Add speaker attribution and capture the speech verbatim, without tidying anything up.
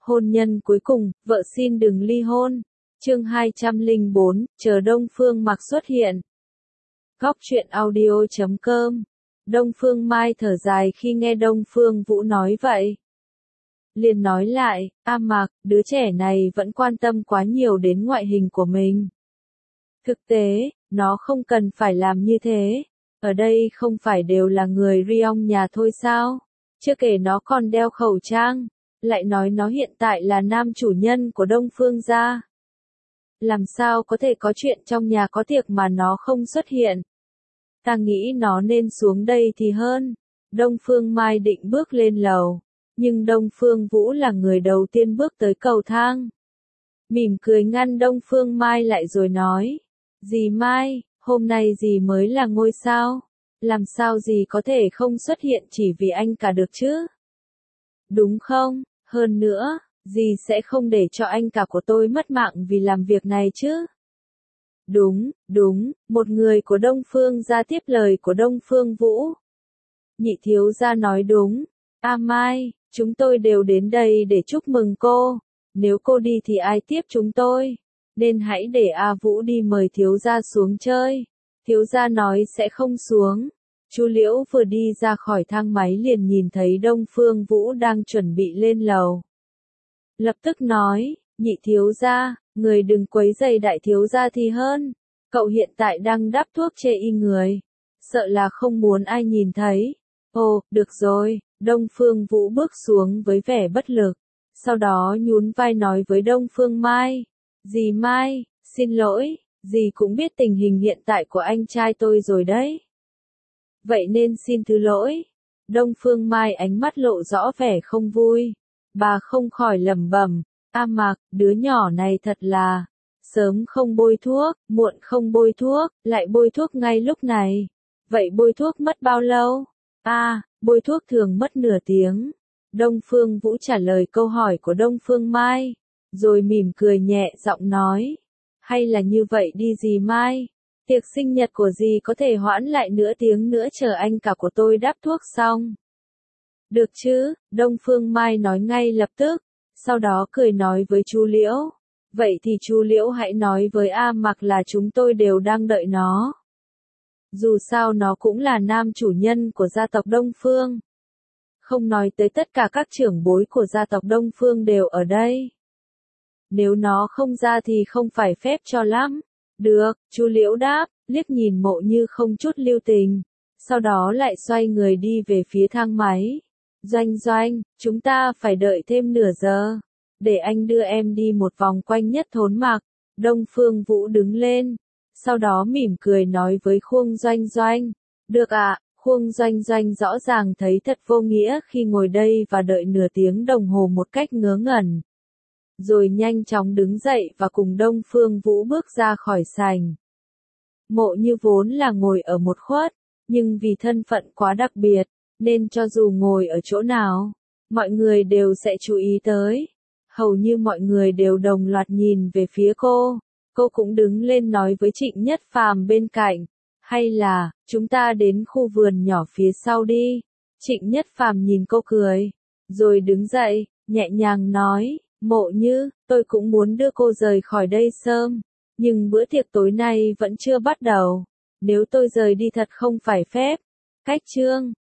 Speaker 1: Hôn nhân cuối cùng, vợ xin đừng ly hôn. Chương hai trăm lẻ bốn, chờ Đông Phương Mặc xuất hiện. Góc truyện audio chấm com. Đông Phương Mai thở dài khi nghe Đông Phương Vũ nói vậy. Liền nói lại, A Mặc, đứa trẻ này vẫn quan tâm quá nhiều đến ngoại hình của mình. Thực tế, nó không cần phải làm như thế. Ở đây không phải đều là người Riong nhà thôi sao? Chưa kể nó còn đeo khẩu trang. Lại nói nó hiện tại là nam chủ nhân của Đông Phương gia. Làm sao có thể có chuyện trong nhà có tiệc mà nó không xuất hiện? Ta nghĩ nó nên xuống đây thì hơn. Đông Phương Mai định bước lên lầu. Nhưng Đông Phương Vũ là người đầu tiên bước tới cầu thang. Mỉm cười ngăn Đông Phương Mai lại rồi nói. Dì Mai, hôm nay dì mới là ngôi sao. Làm sao dì có thể không xuất hiện chỉ vì anh cả được chứ? Đúng không? Hơn nữa, dì sẽ không để cho anh cả của tôi mất mạng vì làm việc này chứ? Đúng, đúng, một người của Đông Phương gia tiếp lời của Đông Phương Vũ. Nhị thiếu gia nói đúng. A Mai, chúng tôi đều đến đây để chúc mừng cô. Nếu cô đi thì ai tiếp chúng tôi? Nên hãy để A Vũ đi mời thiếu gia xuống chơi. Thiếu gia nói sẽ không xuống. Chu Liễu vừa đi ra khỏi thang máy liền nhìn thấy Đông Phương Vũ đang chuẩn bị lên lầu. Lập tức nói, nhị thiếu gia, người đừng quấy rầy đại thiếu gia thì hơn. Cậu hiện tại đang đắp thuốc chê y người. Sợ là không muốn ai nhìn thấy. Ồ, được rồi, Đông Phương Vũ bước xuống với vẻ bất lực. Sau đó nhún vai nói với Đông Phương Mai. Dì Mai, xin lỗi, dì cũng biết tình hình hiện tại của anh trai tôi rồi đấy. Vậy nên xin thứ lỗi. Đông Phương Mai ánh mắt lộ rõ vẻ không vui. Bà không khỏi lẩm bẩm, A Mặc, đứa nhỏ này thật là, sớm không bôi thuốc, muộn không bôi thuốc, lại bôi thuốc ngay lúc này. Vậy bôi thuốc mất bao lâu? A, à, bôi thuốc thường mất nửa tiếng. Đông Phương Vũ trả lời câu hỏi của Đông Phương Mai, rồi mỉm cười nhẹ giọng nói, hay là như vậy đi dì Mai. Tiệc sinh nhật của dì có thể hoãn lại nửa tiếng nữa chờ anh cả của tôi đắp thuốc xong. Được chứ, Đông Phương Mai nói ngay lập tức, sau đó cười nói với chú Liễu. Vậy thì chú Liễu hãy nói với A Mặc là chúng tôi đều đang đợi nó. Dù sao nó cũng là nam chủ nhân của gia tộc Đông Phương. Không nói tới tất cả các trưởng bối của gia tộc Đông Phương đều ở đây. Nếu nó không ra thì không phải phép cho lắm. Được, chú Liễu đáp, liếc nhìn Mộ Như không chút lưu tình. Sau đó lại xoay người đi về phía thang máy. Doanh Doanh, chúng ta phải đợi thêm nửa giờ. Để anh đưa em đi một vòng quanh nhất thốn mặc. Đông Phương Vũ đứng lên. Sau đó mỉm cười nói với Khuông Doanh Doanh. Được ạ, à, Khuông Doanh Doanh rõ ràng thấy thật vô nghĩa khi ngồi đây và đợi nửa tiếng đồng hồ một cách ngớ ngẩn. Rồi nhanh chóng đứng dậy và cùng Đông Phương Vũ bước ra khỏi sảnh. Mộ Như vốn là ngồi ở một khuất, nhưng vì thân phận quá đặc biệt, nên cho dù ngồi ở chỗ nào, mọi người đều sẽ chú ý tới. Hầu như mọi người đều đồng loạt nhìn về phía cô. Cô cũng đứng lên nói với Trịnh Nhất Phàm bên cạnh. Hay là, chúng ta đến khu vườn nhỏ phía sau đi. Trịnh Nhất Phàm nhìn cô cười. Rồi đứng dậy, nhẹ nhàng nói. Mộ Như, tôi cũng muốn đưa cô rời khỏi đây sớm. Nhưng bữa tiệc tối nay vẫn chưa bắt đầu. Nếu tôi rời đi thật không phải phép. Cách chương.